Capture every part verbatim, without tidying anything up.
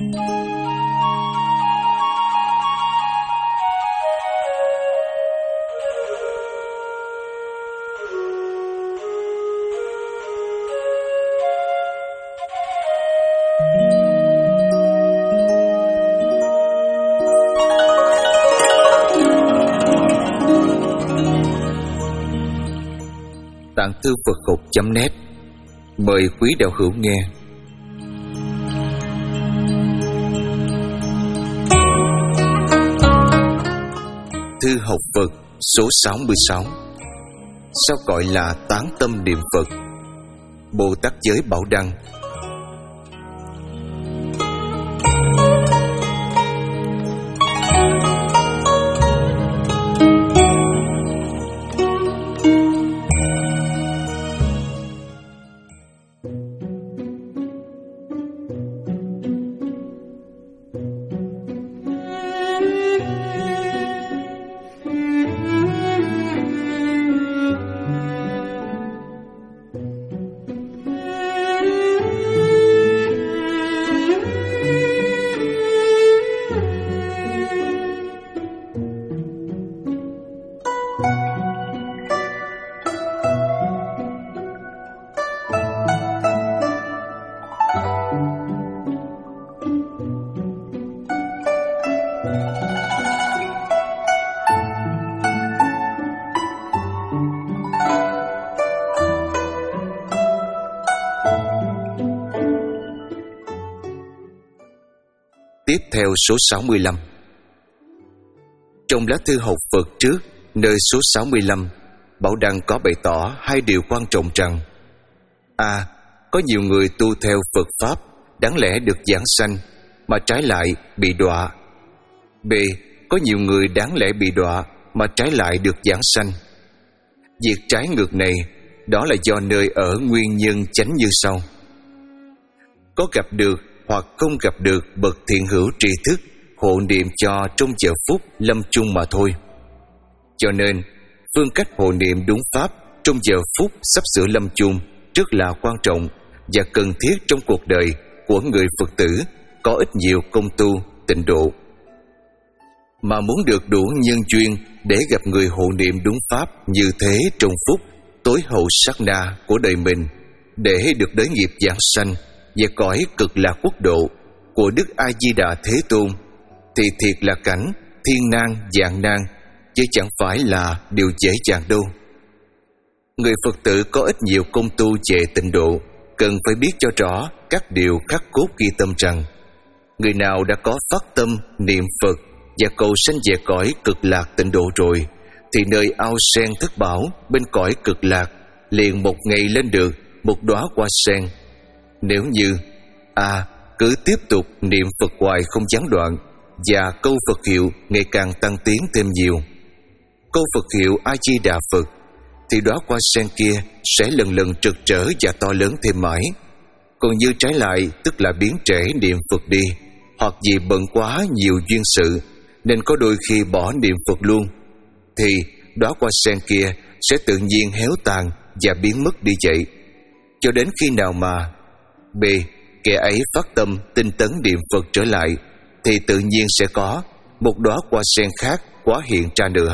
Tạng thư Phật học chấm net mời quý đạo hữu nghe. Thư học Phật số sáu mươi sáu. Sao gọi là tán tâm niệm Phật? Bồ Tát Giới Bảo Đăng. Tiếp theo số sáu mươi lăm. Trong lá thư học Phật trước, nơi số sáu mươi lăm, Bảo Đăng có bày tỏ hai điều quan trọng rằng: A. Có nhiều người tu theo Phật Pháp đáng lẽ được giảng sanh, mà trái lại bị đọa. B. Có nhiều người đáng lẽ bị đọa, mà trái lại được giảng sanh. Việc trái ngược này, đó là do nơi ở nguyên nhân chánh như sau: có gặp được hoặc không gặp được bậc thiện hữu tri thức hộ niệm cho trong giờ phút lâm chung mà thôi. Cho nên phương cách hộ niệm đúng pháp trong giờ phút sắp sửa lâm chung rất là quan trọng và cần thiết trong cuộc đời của người Phật tử có ít nhiều công tu tịnh độ. Mà muốn được đủ nhân duyên để gặp người hộ niệm đúng pháp như thế trong phút tối hậu sát na của đời mình, để được đới nghiệp giảng sanh về cõi cực lạc quốc độ của Đức A Di Đà Thế Tôn, thì thiệt là cảnh thiên nan vạn nan, chứ chẳng phải là điều dễ dàng đâu. Người Phật tử có ít nhiều công tu về tịnh độ cần phải biết cho rõ các điều khắc cốt ghi tâm rằng: người nào đã có phát tâm niệm Phật và cầu sanh về cõi cực lạc tịnh độ rồi, thì nơi ao sen thất bảo bên cõi cực lạc liền một ngày lên được một đóa hoa sen. Nếu như A. cứ tiếp tục niệm Phật hoài không gián đoạn, và câu Phật hiệu ngày càng tăng tiến thêm nhiều, câu Phật hiệu A Di Đà Phật, thì đóa hoa sen kia sẽ lần lần trực trở và to lớn thêm mãi. Còn như trái lại, tức là biến trễ niệm Phật đi, hoặc vì bận quá nhiều duyên sự nên có đôi khi bỏ niệm Phật luôn, thì đóa hoa sen kia sẽ tự nhiên héo tàn và biến mất đi vậy, cho đến khi nào mà B. kẻ ấy phát tâm tinh tấn niệm Phật trở lại, thì tự nhiên sẽ có một đóa hoa sen khác hóa hiện ra nữa.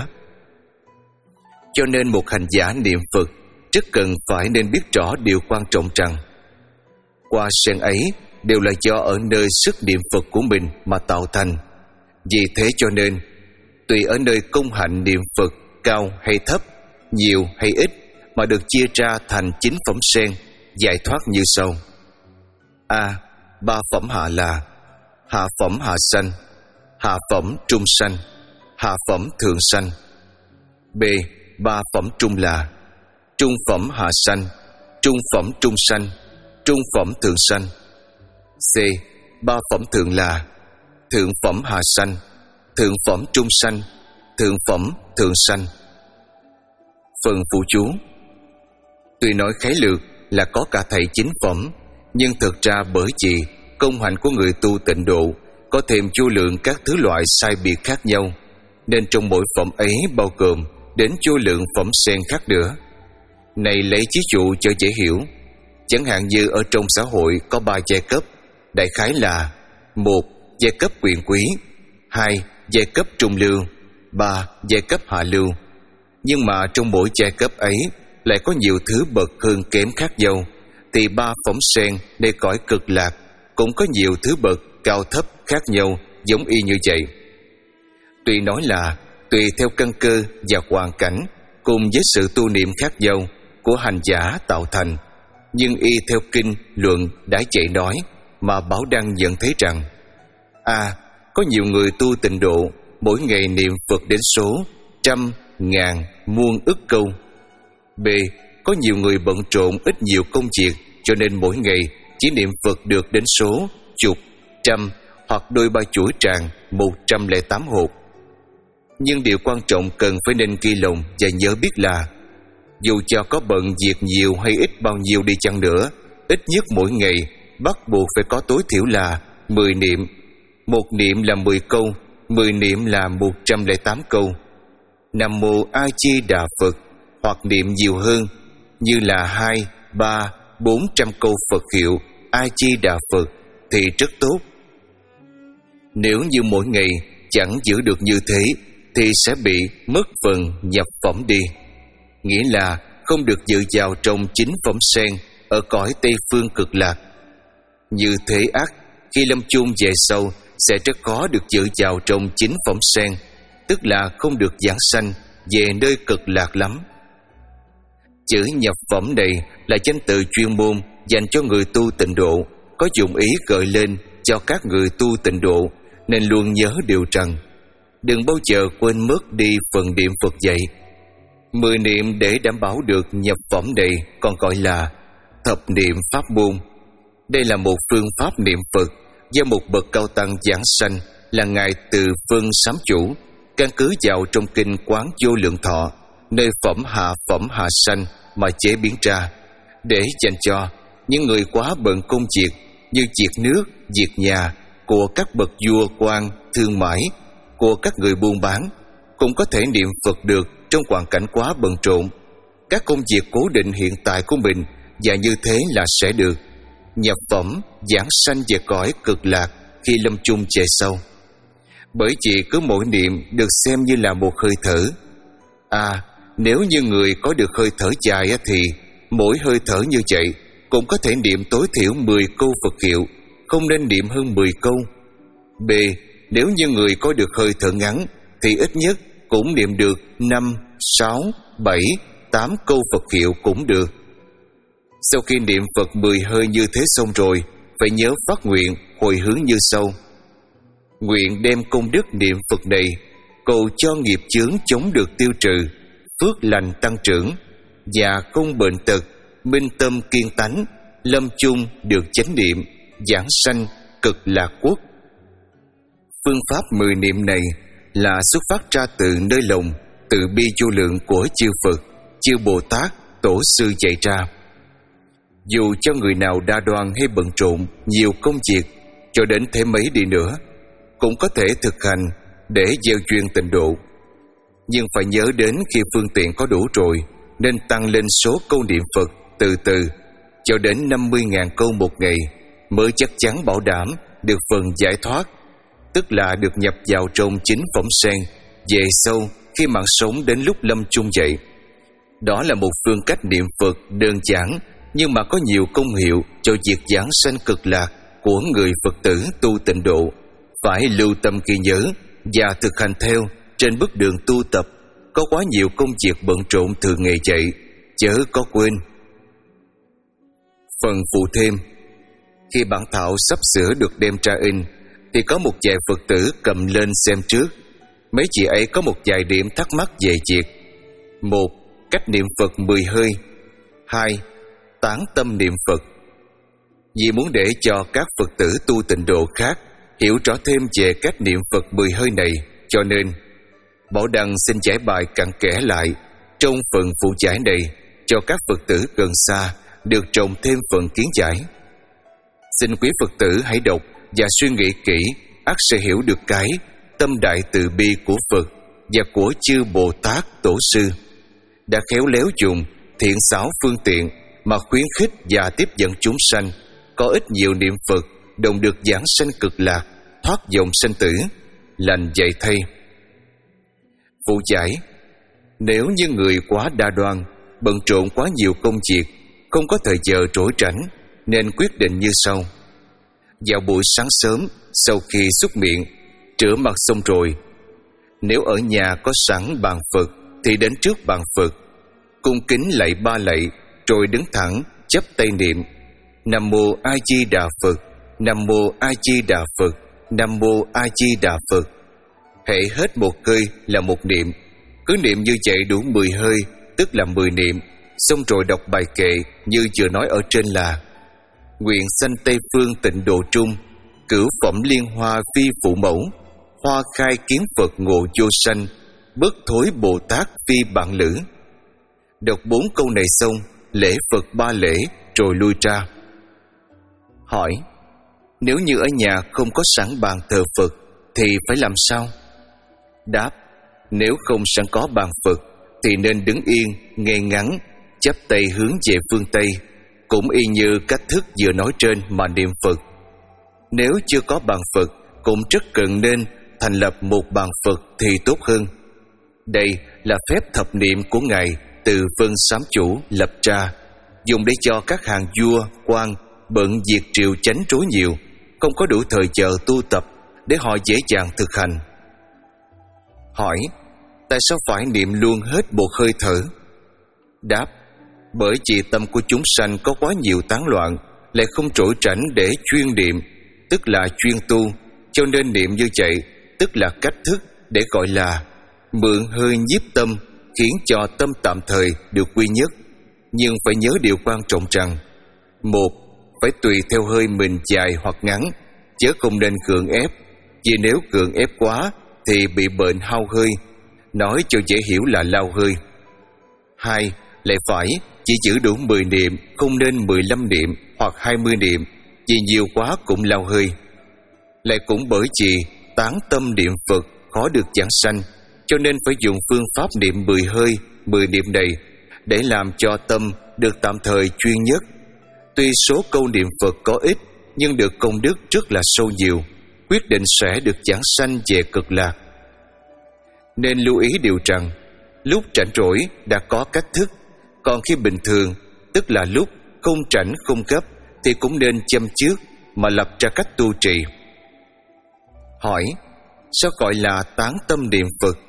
Cho nên một hành giả niệm Phật rất cần phải nên biết rõ điều quan trọng rằng hoa sen ấy đều là do ở nơi sức niệm Phật của mình mà tạo thành. Vì thế cho nên tùy ở nơi công hạnh niệm Phật cao hay thấp, nhiều hay ít, mà được chia ra thành chín phẩm sen giải thoát như sau: A. Ba phẩm hạ là: hạ phẩm hạ sanh, hạ phẩm trung sanh, hạ phẩm thượng sanh. B. Ba phẩm trung là: trung phẩm hạ sanh, trung phẩm trung sanh, trung phẩm thượng sanh. C. Ba phẩm thượng là: thượng phẩm hạ sanh, thượng phẩm trung sanh, thượng phẩm thượng sanh. Phần phụ chú: tuy nói khái lược là có cả thảy chín phẩm, nhưng thực ra bởi vì công hạnh của người tu tịnh độ có thêm vô lượng các thứ loại sai biệt khác nhau, nên trong mỗi phẩm ấy bao gồm đến vô lượng phẩm sen khác nữa. Này lấy ví dụ cho dễ hiểu, chẳng hạn như ở trong xã hội có ba giai cấp, đại khái là một. Giai cấp quyền quý. Hai. Giai cấp trung lưu. Ba. Giai cấp hạ lưu. Nhưng mà trong mỗi giai cấp ấy lại có nhiều thứ bậc hơn kém khác nhau, thì ba phỏng sen nơi cõi cực lạc cũng có nhiều thứ bậc cao thấp khác nhau, giống y như vậy. Tuy nói là tùy theo căn cơ và hoàn cảnh cùng với sự tu niệm khác nhau của hành giả tạo thành, nhưng y theo kinh luận đã dạy nói mà Bảo Đăng nhận thấy rằng: A. Có nhiều người tu tịnh độ mỗi ngày niệm Phật đến số trăm, ngàn, muôn ức câu. B. Có nhiều người bận rộn ít nhiều công việc, cho nên mỗi ngày chỉ niệm Phật được đến số chục, trăm hoặc đôi ba chuỗi tràng một trăm lẻ tám hộp. Nhưng điều quan trọng cần phải nên ghi lòng và nhớ biết là dù cho có bận việc nhiều hay ít bao nhiêu đi chăng nữa, ít nhất mỗi ngày bắt buộc phải có tối thiểu là mười niệm. Một niệm là mười câu, mười niệm là một trăm lẻ tám câu. Nam Mô A Di Đà Phật hoặc niệm nhiều hơn như là hai, ba, bốn trăm câu Phật hiệu A Di Đà Phật thì rất tốt. Nếu như mỗi ngày chẳng giữ được như thế thì sẽ bị mất phần nhập phẩm đi, nghĩa là không được dự vào trong chính phẩm sen ở cõi Tây Phương Cực Lạc. Như thế ắt khi lâm chung về sau sẽ rất khó được dự vào trong chính phẩm sen, tức là không được giảng sanh về nơi cực lạc lắm. Chữ nhập phẩm này là danh từ chuyên môn dành cho người tu tịnh độ, có dụng ý gợi lên cho các người tu tịnh độ, nên luôn nhớ điều rằng đừng bao giờ quên mất đi phần niệm Phật dạy. Mười niệm để đảm bảo được nhập phẩm này còn gọi là thập niệm pháp môn. Đây là một phương pháp niệm Phật do một bậc cao tăng giảng sanh là ngài Từ Phân Sám Chủ, căn cứ vào trong kinh Quán Vô Lượng Thọ, nơi phẩm hạ phẩm hạ sanh mà chế biến ra, để dành cho những người quá bận công việc như việc nước, việc nhà, của các bậc vua quan, thương mại, của các người buôn bán, cũng có thể niệm Phật được trong hoàn cảnh quá bận rộn các công việc cố định hiện tại của mình, và như thế là sẽ được nhập phẩm giảng sanh về cõi cực lạc khi lâm chung về sau. Bởi vì cứ mỗi niệm được xem như là một hơi thở. À, nếu như người có được hơi thở dài thì mỗi hơi thở như vậy cũng có thể niệm tối thiểu mười câu Phật hiệu, không nên niệm hơn mười câu. B. Nếu như người có được hơi thở ngắn thì ít nhất cũng niệm được năm, sáu, bảy, tám câu Phật hiệu cũng được. Sau khi niệm Phật mười hơi như thế xong rồi, phải nhớ phát nguyện hồi hướng như sau: nguyện đem công đức niệm Phật này cầu cho nghiệp chướng chống được tiêu trừ, phước lành tăng trưởng, và không bệnh tật, minh tâm kiên tánh, lâm chung được chánh niệm, giảng sanh cực lạc quốc. Phương pháp mười niệm này là xuất phát ra từ nơi lòng từ bi vô lượng của chư Phật, chư Bồ Tát, Tổ sư dạy ra. Dù cho người nào đa đoan hay bận rộn nhiều công việc cho đến thế mấy đi nữa, cũng có thể thực hành để gieo duyên tịnh độ. Nhưng phải nhớ đến khi phương tiện có đủ rồi, nên tăng lên số câu niệm Phật từ từ cho đến năm mươi nghìn câu một ngày, mới chắc chắn bảo đảm được phần giải thoát, tức là được nhập vào trong chính phẩm sen về sau khi mạng sống đến lúc lâm chung vậy. Đó là một phương cách niệm Phật đơn giản nhưng mà có nhiều công hiệu cho việc giảng sanh cực lạc của người Phật tử tu tịnh độ. Phải lưu tâm ghi nhớ và thực hành theo trên bước đường tu tập. Có quá nhiều công việc bận rộn thường ngày vậy, chớ có quên. Phần phụ thêm: khi bản thảo sắp sửa được đem ra in thì có một vài Phật tử cầm lên xem trước. Mấy chị ấy có một vài điểm thắc mắc về việc: một. Cách niệm Phật mười hơi. Hai. Tán tâm niệm Phật. Vì muốn để cho các Phật tử tu tịnh độ khác hiểu rõ thêm về cách niệm Phật mười hơi này, cho nên Bảo Đăng xin giải bài cặn kẽ lại trong phần phụ giải này cho các Phật tử gần xa được trồng thêm phần kiến giải. Xin quý Phật tử hãy đọc và suy nghĩ kỹ, ắt sẽ hiểu được cái tâm đại từ bi của Phật và của chư Bồ Tát Tổ sư đã khéo léo dùng thiện xảo phương tiện mà khuyến khích và tiếp dẫn chúng sanh có ít nhiều niệm Phật đồng được giảng sanh cực lạc, thoát dòng sanh tử, lành dạy thay. Phụ giải: nếu như người quá đa đoan, bận rộn quá nhiều công việc, không có thời giờ trỗi tránh, nên quyết định như sau. Vào buổi sáng sớm, sau khi xúc miệng, rửa mặt xong rồi, nếu ở nhà có sẵn bàn Phật thì đến trước bàn Phật, cung kính lạy ba lạy, rồi đứng thẳng chắp tay niệm: Nam mô A Di Đà Phật, Nam mô A Di Đà Phật, Nam mô A Di Đà Phật. Hễ hết một hơi là một niệm, cứ niệm như vậy đủ mười hơi, tức là mười niệm. Xong rồi đọc bài kệ như vừa nói ở trên là: nguyện sanh Tây phương tịnh độ trung, cửu phẩm liên hoa phi phụ mẫu, hoa khai kiến Phật ngộ vô sanh, bất thối Bồ Tát phi bạn lữ. Đọc bốn câu này xong, lễ Phật ba lễ rồi lui ra. Hỏi: nếu như ở nhà không có sẵn bàn thờ Phật thì phải làm sao? Đáp: nếu không sẵn có bàn Phật thì nên đứng yên, ngay ngắn, chắp tay hướng về phương Tây, cũng y như cách thức vừa nói trên mà niệm Phật. Nếu chưa có bàn Phật, cũng rất cần nên thành lập một bàn Phật thì tốt hơn. Đây là phép thập niệm của Ngài từ Vân Sám Chủ lập ra, dùng để cho các hàng vua, quan bận việc triều chánh rối nhiều, không có đủ thời giờ tu tập để họ dễ dàng thực hành. Hỏi: tại sao phải niệm luôn hết một hơi thở? Đáp: bởi vì tâm của chúng sanh có quá nhiều tán loạn, lại không trỗi tránh để chuyên niệm, tức là chuyên tu, cho nên niệm như vậy, tức là cách thức để gọi là mượn hơi nhiếp tâm, khiến cho tâm tạm thời được quy nhất. Nhưng phải nhớ điều quan trọng rằng: một, phải tùy theo hơi mình dài hoặc ngắn, chứ không nên cưỡng ép, vì nếu cưỡng ép quá thì bị bệnh hao hơi, nói cho dễ hiểu là lao hơi. Hai, lại phải chỉ giữ đủ mười niệm, không nên mười lăm niệm hoặc hai mươi niệm, vì nhiều quá cũng lao hơi. Lại cũng bởi vì tán tâm niệm Phật khó được giảng sanh, cho nên phải dùng phương pháp niệm mười hơi, mười niệm này để làm cho tâm được tạm thời chuyên nhất. Tuy số câu niệm Phật có ít, nhưng được công đức rất là sâu nhiều, quyết định sẽ được giảng sanh về cực lạc. Nên lưu ý điều rằng, lúc rảnh rỗi đã có cách thức, còn khi bình thường, tức là lúc không rảnh không gấp, thì cũng nên chăm trước mà lập ra cách tu trì. Hỏi: sao gọi là tán tâm niệm Phật?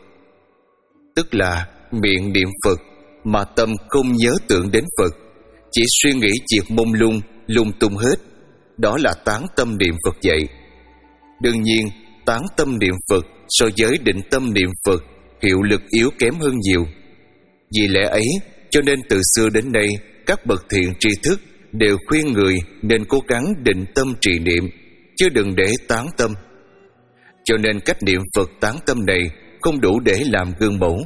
Tức là miệng niệm Phật mà tâm không nhớ tưởng đến Phật, chỉ suy nghĩ việc mông lung, lung tung hết, đó là tán tâm niệm Phật vậy. Đương nhiên, tán tâm niệm Phật so với định tâm niệm Phật hiệu lực yếu kém hơn nhiều. Vì lẽ ấy, cho nên từ xưa đến nay, các bậc thiện tri thức đều khuyên người nên cố gắng định tâm trì niệm, chứ đừng để tán tâm. Cho nên cách niệm Phật tán tâm này không đủ để làm gương mẫu.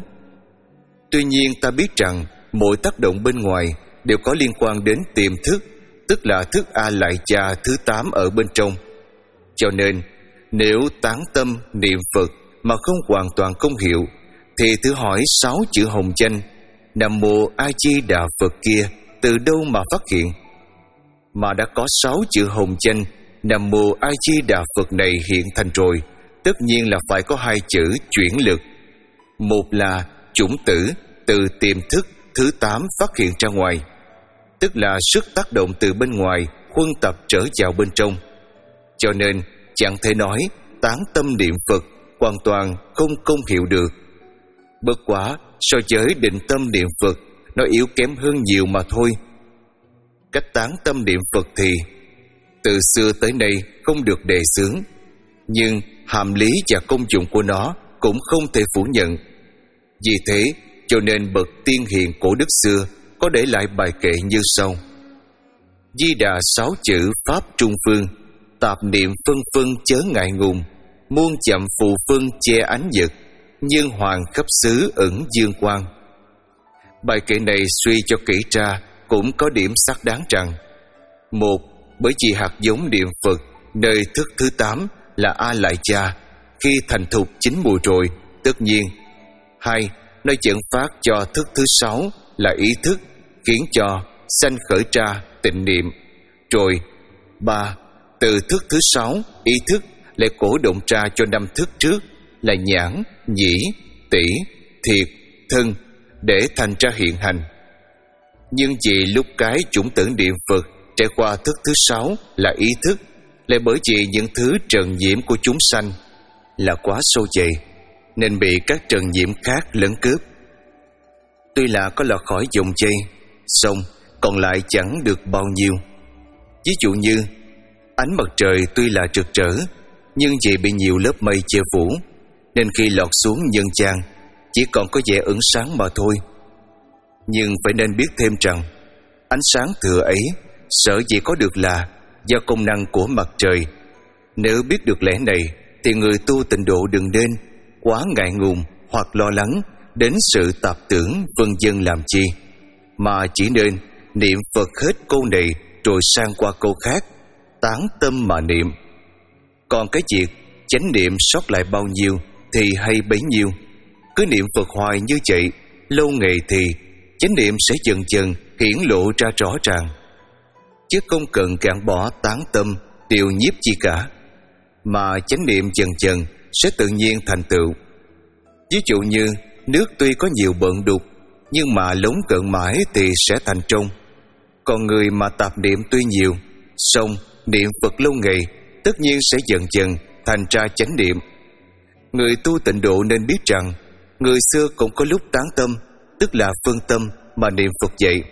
Tuy nhiên ta biết rằng mỗi tác động bên ngoài đều có liên quan đến tiềm thức, tức là thức A Lại Gia thứ tám ở bên trong. Cho nên nếu tán tâm niệm Phật mà không hoàn toàn công hiệu, thì thử hỏi sáu chữ hồng danh Nam Mô A Di Đà Phật kia từ đâu mà phát hiện? Mà đã có sáu chữ hồng danh Nam Mô A Di Đà Phật này hiện thành rồi, tất nhiên là phải có hai chữ chuyển lực. Một là chủng tử từ tiềm thức thứ tám phát hiện ra ngoài, tức là sức tác động từ bên ngoài huân tập trở vào bên trong. Cho nên chẳng thể nói tán tâm niệm Phật hoàn toàn không công hiệu được. Bất quá so với định tâm niệm Phật, nó yếu kém hơn nhiều mà thôi. Cách tán tâm niệm Phật thì từ xưa tới nay không được đề xướng, nhưng hàm lý và công dụng của nó cũng không thể phủ nhận. Vì thế cho nên bậc tiên hiền cổ đức xưa có để lại bài kệ như sau: Di Đà sáu chữ pháp trung phương, tạp niệm phân phân chớ ngại ngùng, muôn chậm phù phân che ánh nhật, nhân hoàng khắp xứ ẩn dương quang. Bài kệ này suy cho kỹ ra cũng có điểm xác đáng rằng: một, bởi vì hạt giống niệm Phật nơi thức thứ tám là A Lại Gia khi thành thục chín mùi rồi, tất nhiên. Hai, nơi dẫn phát cho thức thứ sáu là ý thức, khiến cho sanh khởi ra tịnh niệm. Rồi ba, Từ thức thứ sáu, ý thức lại cổ động ra cho năm thức trước là nhãn, nhĩ, tỷ, thiệt, thân để thành ra hiện hành. Nhưng vì lúc cái chủng tử niệm Phật trải qua thức thứ sáu là ý thức, lại bởi vì những thứ trần nhiễm của chúng sanh là quá sâu dày, nên bị các trần nhiễm khác lấn cướp. Tuy là có lọt khỏi dòng dây, song còn lại chẳng được bao nhiêu. Ví dụ như ánh mặt trời tuy là rực rỡ, nhưng vì bị nhiều lớp mây che phủ, nên khi lọt xuống nhân gian chỉ còn có vẻ ẩn sáng mà thôi. Nhưng phải nên biết thêm rằng ánh sáng thừa ấy sở dĩ có được là do công năng của mặt trời. Nếu biết được lẽ này thì người tu tịnh độ đừng nên quá ngại ngùng hoặc lo lắng đến sự tạp tưởng vân vân làm chi, mà chỉ nên niệm Phật hết câu này rồi sang qua câu khác, tán tâm mà niệm. Còn cái việc chánh niệm sót lại bao nhiêu thì hay bấy nhiêu. Cứ niệm Phật hoài như vậy, lâu ngày thì chánh niệm sẽ dần dần hiển lộ ra rõ ràng, chứ không cần gạn bỏ tán tâm điều nhiếp chi cả, mà chánh niệm dần dần sẽ tự nhiên thành tựu. Ví dụ như nước tuy có nhiều bận đục, nhưng mà lống cận mãi thì sẽ thành trong. Còn người mà tạp niệm tuy nhiều, song niệm Phật lâu ngày, tất nhiên sẽ dần dần thành ra chánh niệm. Người tu tịnh độ nên biết rằng người xưa cũng có lúc tán tâm, tức là phân tâm mà niệm Phật vậy.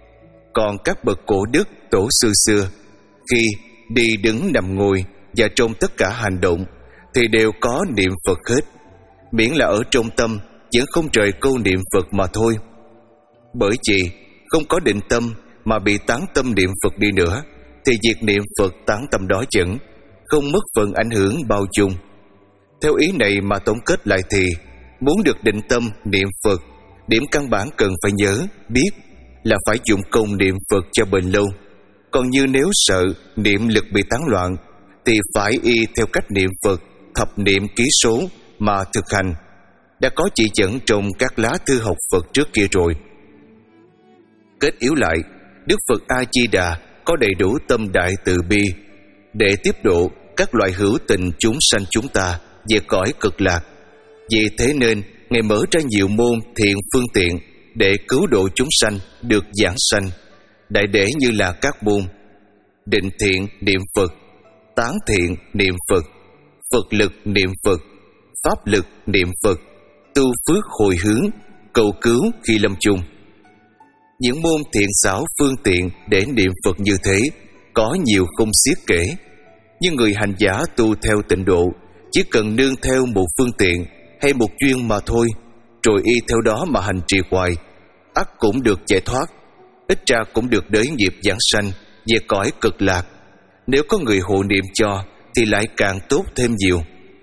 Còn các bậc cổ đức tổ sư xưa, khi đi đứng nằm ngồi và trong tất cả hành động thì đều có niệm Phật hết, miễn là ở trong tâm vẫn không rời câu niệm Phật mà thôi. Bởi vì không có định tâm mà bị tán tâm niệm Phật đi nữa, thì việc niệm Phật tán tâm đó vẫn không mất phần ảnh hưởng bao chung. Theo ý này mà tổng kết lại thì muốn được định tâm niệm Phật, điểm căn bản cần phải nhớ, biết là phải dụng công niệm Phật cho bền lâu. Còn như nếu sợ niệm lực bị tán loạn thì phải y theo cách niệm Phật thập niệm ký số mà thực hành, đã có chỉ dẫn trong các lá thư học Phật trước kia rồi. Kết yếu lại, Đức Phật A-di-đà có đầy đủ tâm đại từ bi để tiếp độ các loại hữu tình chúng sanh chúng ta về cõi cực lạc. Vì thế nên Ngài mở ra nhiều môn thiện phương tiện để cứu độ chúng sanh được giảng sanh, đại để như là các môn định thiện niệm Phật, tán thiện niệm Phật, Phật lực niệm Phật, pháp lực niệm Phật, tu phước hồi hướng, cầu cứu khi lâm chung. Những môn thiện xảo phương tiện để niệm Phật như thế có nhiều không xiết kể. Nhưng người hành giả tu theo tịnh độ chỉ cần nương theo một phương tiện hay một duyên mà thôi, rồi y theo đó mà hành trì hoài, ắt cũng được giải thoát, ít ra cũng được đới nghiệp giảng sanh về cõi cực lạc. Nếu có người hộ niệm cho thì lại càng tốt thêm nhiều.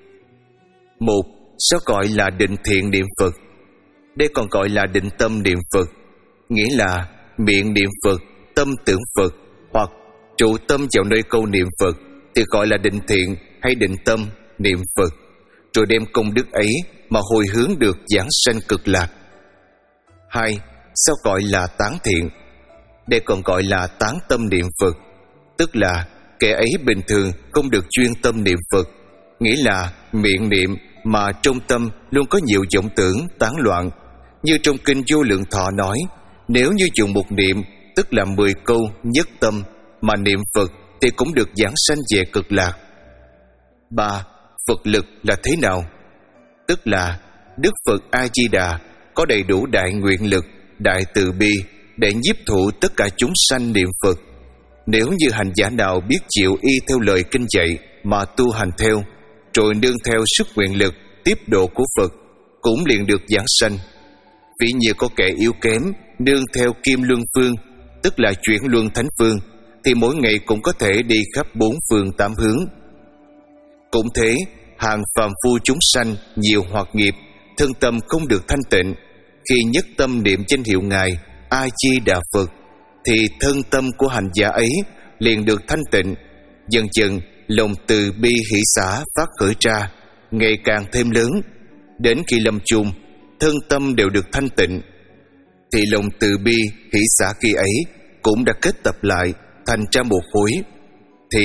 Một, sao gọi là định thiện niệm Phật? Đây còn gọi là định tâm niệm Phật, nghĩa là miệng niệm Phật, tâm tưởng Phật, hoặc trụ tâm vào nơi câu niệm Phật thì gọi là định thiện hay định tâm niệm Phật, rồi đem công đức ấy mà hồi hướng được giảng sanh cực lạc. Hai, sao gọi là tán thiện? Đây còn gọi là tán tâm niệm Phật, tức là kẻ ấy bình thường không được chuyên tâm niệm Phật, nghĩa là miệng niệm mà trong tâm luôn có nhiều vọng tưởng tán loạn. Như trong kinh Vô Lượng Thọ nói, nếu như dùng một niệm, tức là mười câu nhất tâm mà niệm Phật thì cũng được giảng sanh về cực lạc. Ba, Phật lực là thế nào? Tức là Đức Phật A-di-đà có đầy đủ đại nguyện lực, đại từ bi để nhiếp thụ tất cả chúng sanh niệm Phật. Nếu như hành giả nào biết chịu y theo lời kinh dạy mà tu hành theo, rồi nương theo sức nguyện lực tiếp độ của Phật, cũng liền được giảng sanh. Vì như có kẻ yếu kém nương theo kim luân phương, tức là chuyển luân thánh phương, thì mỗi ngày cũng có thể đi khắp bốn phương tám hướng. Cũng thế, hàng phàm phu chúng sanh nhiều hoặc nghiệp, thân tâm không được thanh tịnh, khi nhất tâm niệm danh hiệu Ngài A-di-đà Phật, thì thân tâm của hành giả ấy liền được thanh tịnh. Dần dần lòng từ bi hỷ xả phát khởi ra, ngày càng thêm lớn. Đến khi lâm chung, thân tâm đều được thanh tịnh, thì lòng từ bi hỷ xả khi ấy cũng đã kết tập lại thành ra một khối. Thì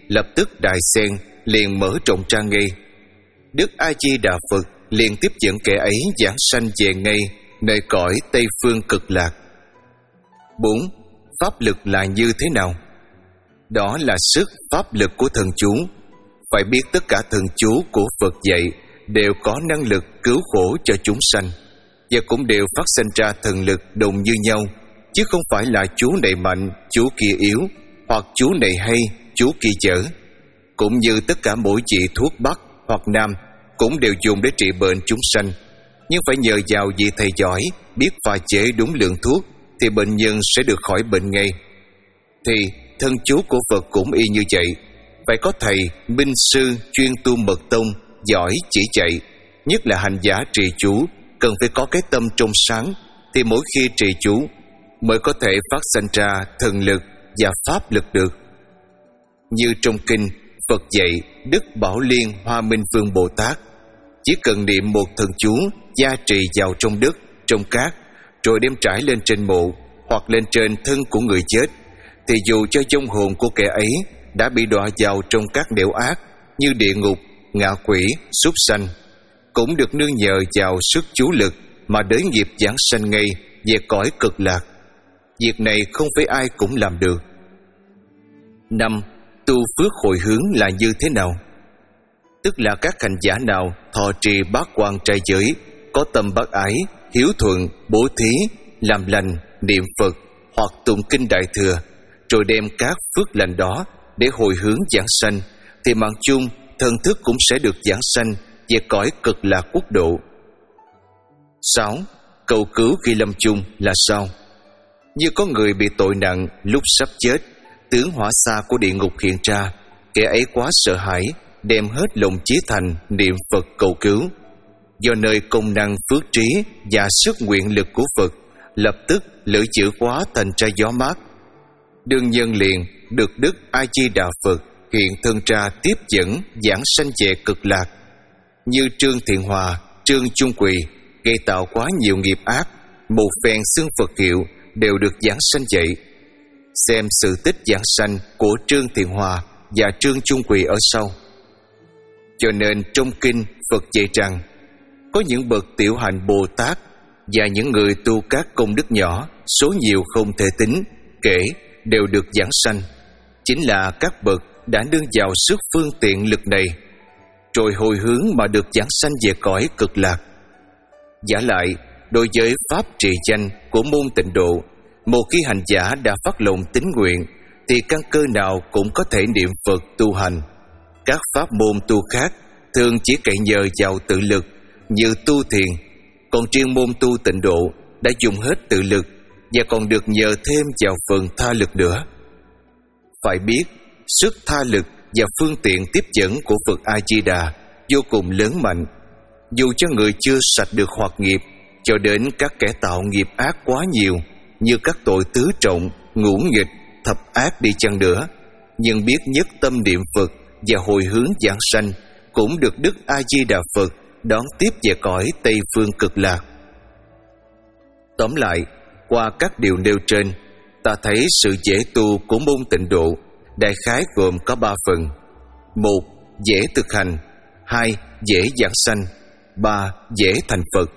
lập tức Đại Sen liền mở rộng ra ngay. Đức A Di Đà Phật liền tiếp dẫn kẻ ấy giảng sanh về ngay nơi cõi Tây Phương Cực Lạc. Bốn. Pháp lực là như thế nào? Đó là sức pháp lực của thần chú. Phải biết tất cả thần chú của Phật dạy đều có năng lực cứu khổ cho chúng sanh, và cũng đều phát sinh ra thần lực đồng như nhau, chứ không phải là chú này mạnh, chú kia yếu, hoặc chú này hay, chú kia dở. Cũng như tất cả mỗi vị thuốc bắc hoặc nam cũng đều dùng để trị bệnh chúng sanh, nhưng phải nhờ vào vị thầy giỏi biết pha chế đúng lượng thuốc thì bệnh nhân sẽ được khỏi bệnh ngay. Thì thân chú của Phật cũng y như vậy, phải có thầy minh sư chuyên tu mật tông giỏi chỉ dạy. Nhất là hành giả trì chú cần phải có cái tâm trong sáng, thì mỗi khi trì chú mới có thể phát sinh ra thần lực và pháp lực được. Như trong kinh Phật dạy Đức Bảo Liên Hoa Minh Phương Bồ Tát, chỉ cần niệm một thần chú gia trì vào trong đất, trong cát, rồi đem trải lên trên mộ hoặc lên trên thân của người chết, thì dù cho vong hồn của kẻ ấy đã bị đọa vào trong các nẻo ác như địa ngục, ngạ quỷ, súc sanh, cũng được nương nhờ vào sức chú lực mà đới nghiệp giảng sanh ngay về cõi Cực Lạc. Việc này không phải ai cũng làm được. Năm. Tu phước hồi hướng là như thế nào? Tức là các hành giả nào thọ trì bát quan trai giới, có tâm bác ái, hiếu thuận, bố thí, làm lành, niệm Phật hoặc tụng kinh Đại Thừa, rồi đem các phước lành đó để hồi hướng giảng sanh, thì mạng chung thần thức cũng sẽ được giảng sanh về cõi Cực Lạc quốc độ. Sáu. Cầu cứu khi lâm chung là sao? Như có người bị tội nặng lúc sắp chết, tướng hỏa xa của địa ngục hiện ra, kẻ ấy quá sợ hãi, đem hết lòng chí thành niệm Phật cầu cứu. Do nơi công năng phước trí và sức nguyện lực của Phật, lập tức lưỡi chữ hóa thành ra gió mát. Đương nhân liền được Đức A Di Đà Phật hiện thân ra tiếp dẫn giảng sanh về Cực Lạc. Như Trương Thiện Hòa, Trương Trung Quỳ gây tạo quá nhiều nghiệp ác, một phen xưng Phật hiệu đều được giảng sanh vậy. Xem sự tích giảng sanh của Trương Thiện Hòa và Trương Trung Quỳ ở sau. Cho nên trong kinh Phật dạy rằng có những bậc tiểu hạnh Bồ Tát và những người tu các công đức nhỏ, số nhiều không thể tính kể, đều được giảng sanh. Chính là các bậc đã nương vào sức phương tiện lực này, rồi hồi hướng mà được giảng sanh về cõi Cực Lạc. Giả lại, đối với pháp trì danh của môn Tịnh Độ, một khi hành giả đã phát lòng tín nguyện, thì căn cơ nào cũng có thể niệm Phật tu hành. Các pháp môn tu khác thường chỉ cậy nhờ vào tự lực như tu thiền, còn riêng môn tu Tịnh Độ đã dùng hết tự lực và còn được nhờ thêm vào phần tha lực nữa. Phải biết, sức tha lực và phương tiện tiếp dẫn của Phật A Di Đà vô cùng lớn mạnh. Dù cho người chưa sạch được hoạt nghiệp, cho đến các kẻ tạo nghiệp ác quá nhiều, như các tội tứ trọng, ngũ nghịch, thập ác đi chăng nữa, nhưng biết nhất tâm niệm Phật và hồi hướng giảng sanh, cũng được Đức A Di Đà Phật đón tiếp về cõi Tây Phương Cực Lạc. Tóm lại, qua các điều nêu trên, ta thấy sự dễ tu của môn Tịnh Độ đại khái gồm có ba phần: một, dễ thực hành; hai, dễ giảng sanh; ba, dễ thành Phật.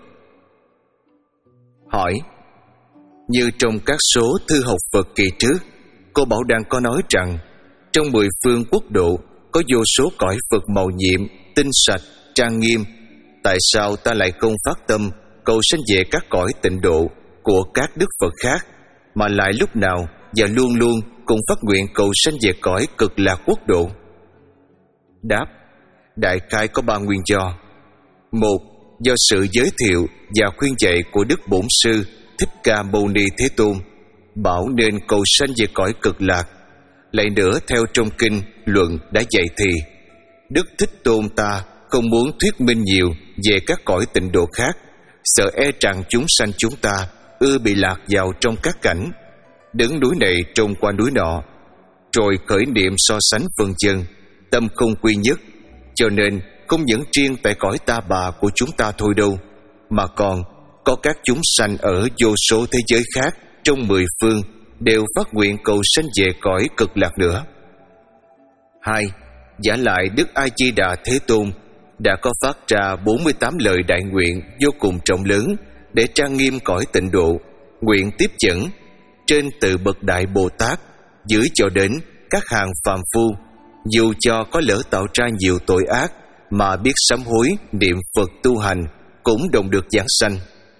Hỏi: như trong các số thư học Phật kỳ trước, cô Bảo Đăng có nói rằng trong mười phương quốc độ có vô số cõi Phật màu nhiệm, tinh sạch, trang nghiêm. Tại sao ta lại không phát tâm cầu sanh về các cõi Tịnh Độ của các đức Phật khác, mà lại lúc nào và luôn luôn cùng phát nguyện cầu sanh về cõi Cực Lạc quốc độ? Đáp: đại khái có ba nguyên do. Một, do sự giới thiệu và khuyên dạy của Đức Bổn Sư Thích Ca Mâu Ni Thế Tôn, bảo nên cầu sanh về cõi Cực Lạc. Lại nữa, theo trong kinh luận đã dạy thì Đức Thích Tôn ta không muốn thuyết minh nhiều về các cõi Tịnh Độ khác, sợ e rằng chúng sanh chúng ta ưa bị lạc vào trong các cảnh đứng núi này trông qua núi nọ, rồi khởi niệm so sánh phân chân, tâm không quy nhất. Cho nên không những riêng tại cõi ta bà của chúng ta thôi đâu, mà còn có các chúng sanh ở vô số thế giới khác trong mười phương đều phát nguyện cầu sanh về cõi Cực Lạc nữa. Hai, giả lại Đức A Di Đà Thế Tôn đã có phát ra bốn mươi tám lời đại nguyện vô cùng trọng lớn để trang nghiêm cõi tịnh độ, nguyện tiếp dẫn trên từ bậc đại Bồ Tát dưới cho đến các hàng phàm phu, dù cho có lỡ tạo ra nhiều tội ác mà biết sám hối niệm Phật tu hành cũng đồng được giảng sanh.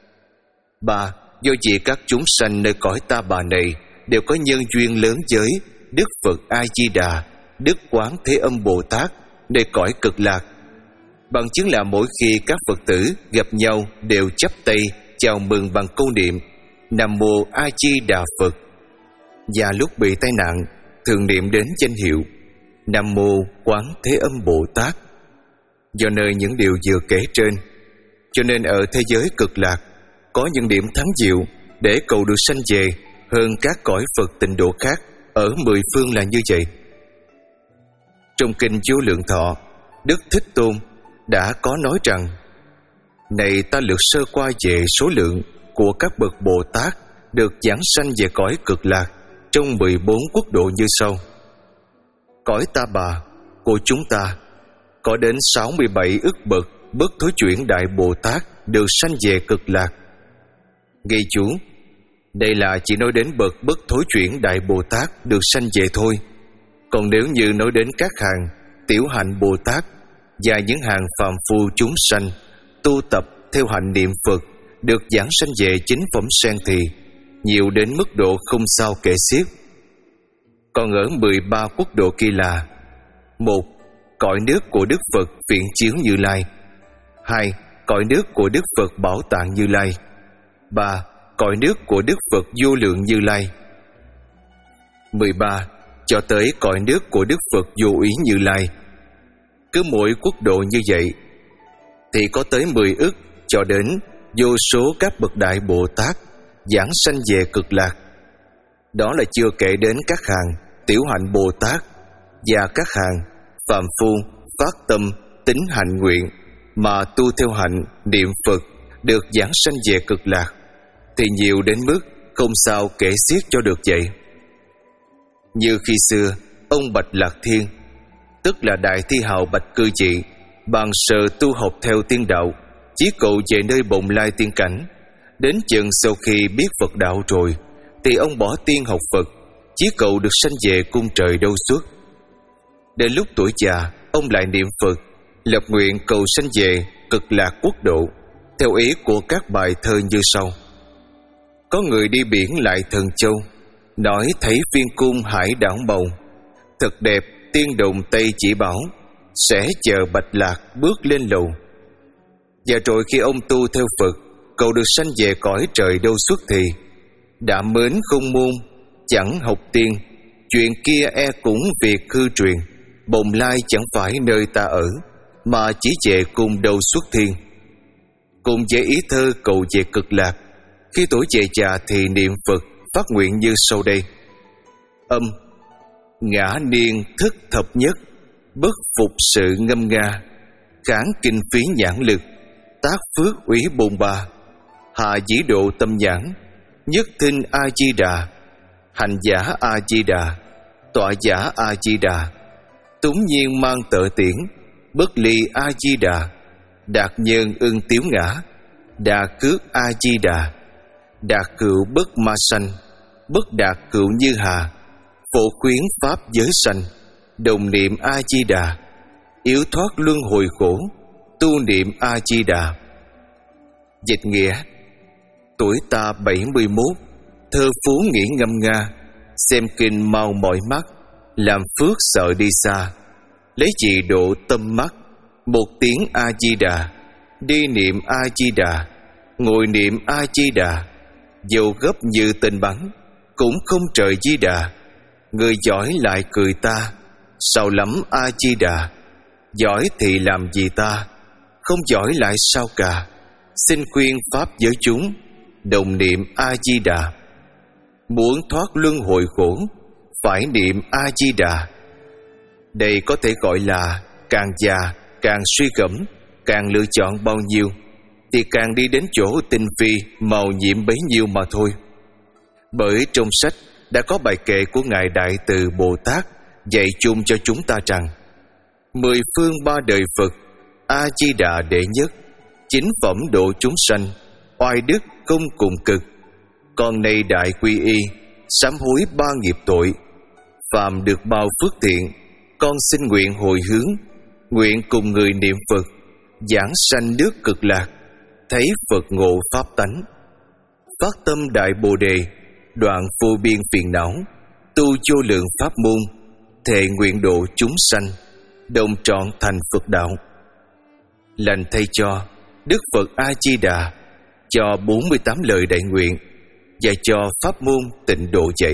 Ba, do vì các chúng sanh nơi cõi Ta Bà này đều có nhân duyên lớn với Đức Phật A Di Đà, Đức Quán Thế Âm Bồ Tát nơi cõi Cực Lạc. Bằng chứng là mỗi khi các Phật tử gặp nhau đều chắp tay chào mừng bằng câu niệm Nam Mô A Di Đà Phật, và lúc bị tai nạn thường niệm đến danh hiệu Nam Mô Quán Thế Âm Bồ Tát. Do nơi những điều vừa kể trên, cho nên ở thế giới Cực Lạc có những điểm thắng diệu để cầu được sanh về hơn các cõi Phật tịnh độ khác ở mười phương là như vậy. Trong kinh Vô Lượng Thọ, Đức Thích Tôn đã có nói rằng: này ta lược sơ qua về số lượng của các bậc Bồ Tát được giảng sanh về cõi Cực Lạc trong mười bốn quốc độ như sau. Cõi Ta Bà của chúng ta có đến sáu mươi bảy ức bậc bất thối chuyển đại Bồ Tát được sanh về Cực Lạc. Ghi chú, đây là chỉ nói đến bậc bất thối chuyển đại Bồ Tát được sanh về thôi. Còn nếu như nói đến các hàng tiểu hạnh Bồ Tát và những hàng phàm phu chúng sanh tu tập theo hạnh niệm Phật được giảng sanh về chính phẩm sen thì nhiều đến mức độ không sao kể xiết. Còn ở mười ba quốc độ kia là: một, cõi nước của Đức Phật Viện Chiếu Như Lai. Hai, cõi nước của Đức Phật Bảo Tạng Như Lai. Ba, cõi nước của Đức Phật Vô Lượng Như Lai. Mười ba, cho tới cõi nước của Đức Phật Vô Úy Như Lai. Cứ mỗi quốc độ như vậy thì có tới mười ức cho đến vô số các bậc đại Bồ Tát giảng sanh về Cực Lạc. Đó là chưa kể đến các hàng tiểu hạnh Bồ Tát và các hàng phàm phu phát tâm tín hạnh nguyện mà tu theo hạnh niệm Phật được giảng sanh về Cực Lạc thì nhiều đến mức không sao kể xiết cho được vậy. Như khi xưa ông Bạch Lạc Thiên, tức là Đại Thi Hào Bạch Cư Dị, bằng sở tu học theo tiên đạo, chí cầu về nơi Bồng Lai tiên cảnh. Đến chừng sau khi biết Phật đạo rồi thì ông bỏ tiên học Phật, chí cầu được sanh về cung trời đâu suốt. Đến lúc tuổi già, ông lại niệm Phật, lập nguyện cầu sanh về Cực Lạc quốc độ, theo ý của các bài thơ như sau. Có người đi biển lại Thần Châu, nói thấy viên cung hải đảo màu, thật đẹp tiên đồng Tây chỉ bảo, sẽ chờ Bạch Lạc bước lên lầu. Và rồi khi ông tu theo Phật, cầu được sanh về cõi trời đâu suốt thì đã mến không môn, chẳng học tiên, chuyện kia e cũng việc hư truyền, Bồng Lai chẳng phải nơi ta ở, mà chỉ về cùng đầu xuất thiên. Cùng với ý thơ cầu về Cực Lạc, khi tuổi về già thì niệm Phật phát nguyện như sau đây. Âm, ngã niên thức thập nhất, bất phục sự ngâm nga, kháng kinh phí nhãn lực, tác phước úy bồn ba, hạ dĩ độ tâm nhãn, nhất thinh A Di Đà, hành giả A Di Đà, tọa giả A Di Đà, túng nhiên mang tự tiễn, bất ly A Di Đà, đạt nhân ưng tiếu ngã, đà cước A Di Đà, đạt cựu bất ma sanh, bất đạt cựu như hà, phổ khuyến pháp giới sanh, đồng niệm A Di Đà, yếu thoát luân hồi khổ, tu niệm A Di Đà. Dịch nghĩa: tuổi ta bảy mươi mốt, thơ phú nghĩ ngâm nga, xem kinh mau mỏi mắt, làm phước sợ đi xa, lấy gì độ tâm mắt, một tiếng A Di Đà, đi niệm A Di Đà, ngồi niệm A Di Đà, dầu gấp như tên bắn, cũng không trời Di Đà. Người giỏi lại cười ta, sao lắm A Di Đà, giỏi thì làm gì ta, không giỏi lại sao cả, xin khuyên pháp giới chúng, đồng niệm A Di Đà. Muốn thoát luân hồi khổ, phải niệm A Di Đà. Đây có thể gọi là càng già càng suy gẫm, càng lựa chọn bao nhiêu thì càng đi đến chỗ tinh vi màu nhiệm bấy nhiêu mà thôi. Bởi trong sách đã có bài kệ của Ngài Đại Từ Bồ Tát dạy chung cho chúng ta rằng mười phương ba đời Phật A Di Đà đệ nhất, chính phẩm độ chúng sanh, oai đức không cùng cực. Con nay đại quy y, sám hối ba nghiệp tội, phạm được bao phước thiện. Con xin nguyện hồi hướng, nguyện cùng người niệm Phật, giảng sanh nước cực lạc, thấy Phật ngộ pháp tánh. Phát tâm đại Bồ Đề, đoạn vô biên phiền não, tu vô lượng pháp môn, thệ nguyện độ chúng sanh, đồng trọn thành Phật đạo. Lành thay cho Đức Phật A Di Đà cho bốn mươi tám lời đại nguyện và cho pháp môn tịnh độ dạy.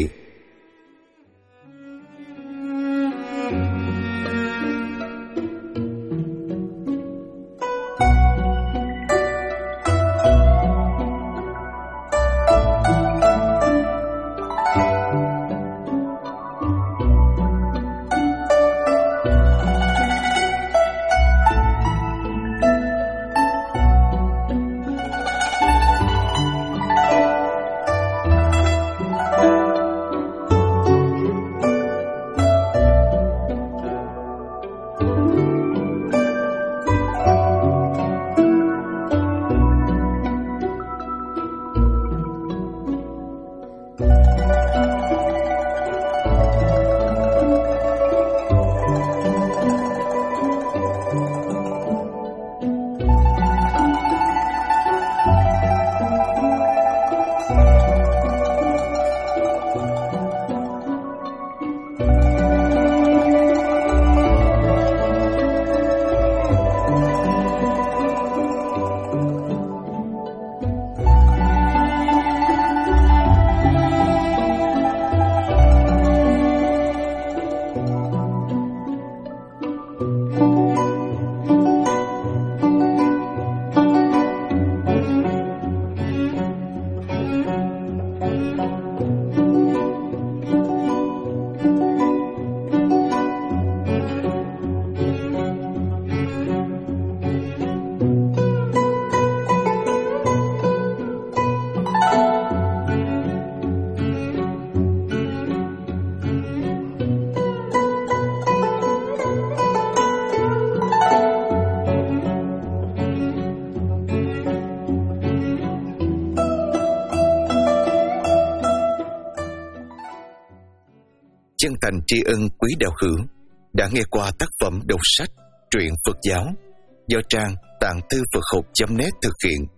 Chân thành tri ân quý đạo hữu đã nghe qua tác phẩm đọc sách truyện Phật giáo do trang tạng thư Phật học chấm net thực hiện.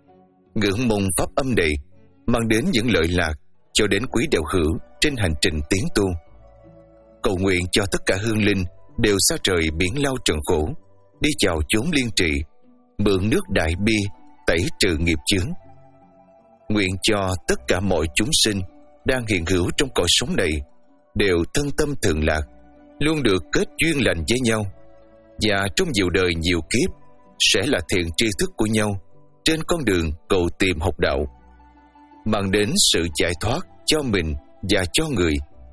Ngưỡng mong pháp âm này mang đến những lợi lạc cho đến quý đạo hữu trên hành trình tiến tu. Cầu nguyện cho tất cả hương linh đều xa trời biển lao trần khổ, đi vào chốn liên trị, mượn nước đại bi tẩy trừ nghiệp chướng. Nguyện cho tất cả mọi chúng sinh đang hiện hữu trong cõi sống này đều thân tâm thường lạc, luôn được kết duyên lành với nhau, và trong nhiều đời nhiều kiếp sẽ là thiện tri thức của nhau trên con đường cầu tìm học đạo, mang đến sự giải thoát cho mình và cho người.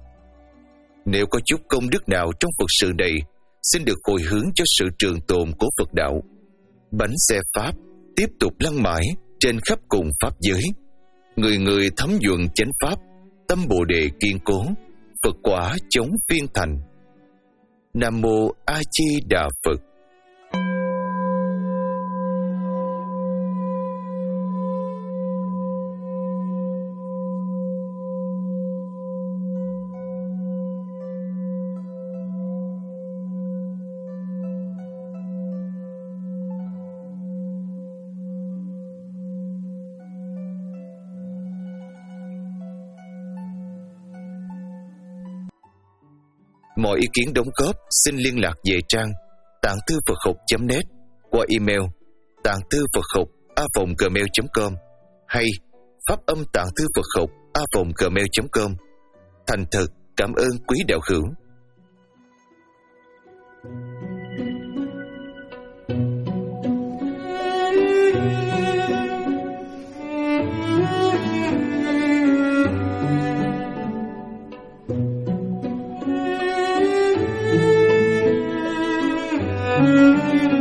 Nếu có chút công đức nào trong Phật sự này, xin được hồi hướng cho sự trường tồn của Phật đạo. Bánh xe Pháp tiếp tục lăn mãi trên khắp cùng Pháp giới, người người thấm nhuận chánh Pháp, tâm Bồ Đề kiên cố, Phật quả chống phiên thành. Nam Mô A Di Đà Phật. Mọi ý kiến đóng góp xin liên lạc về trang tạng thư Phật học chấm net qua email tạng thư Phật học a vòng gmail chấm com hay pháp âm tạng thư Phật học a vòng gmail chấm com. Thành thật cảm ơn quý đạo hữu. Thank you.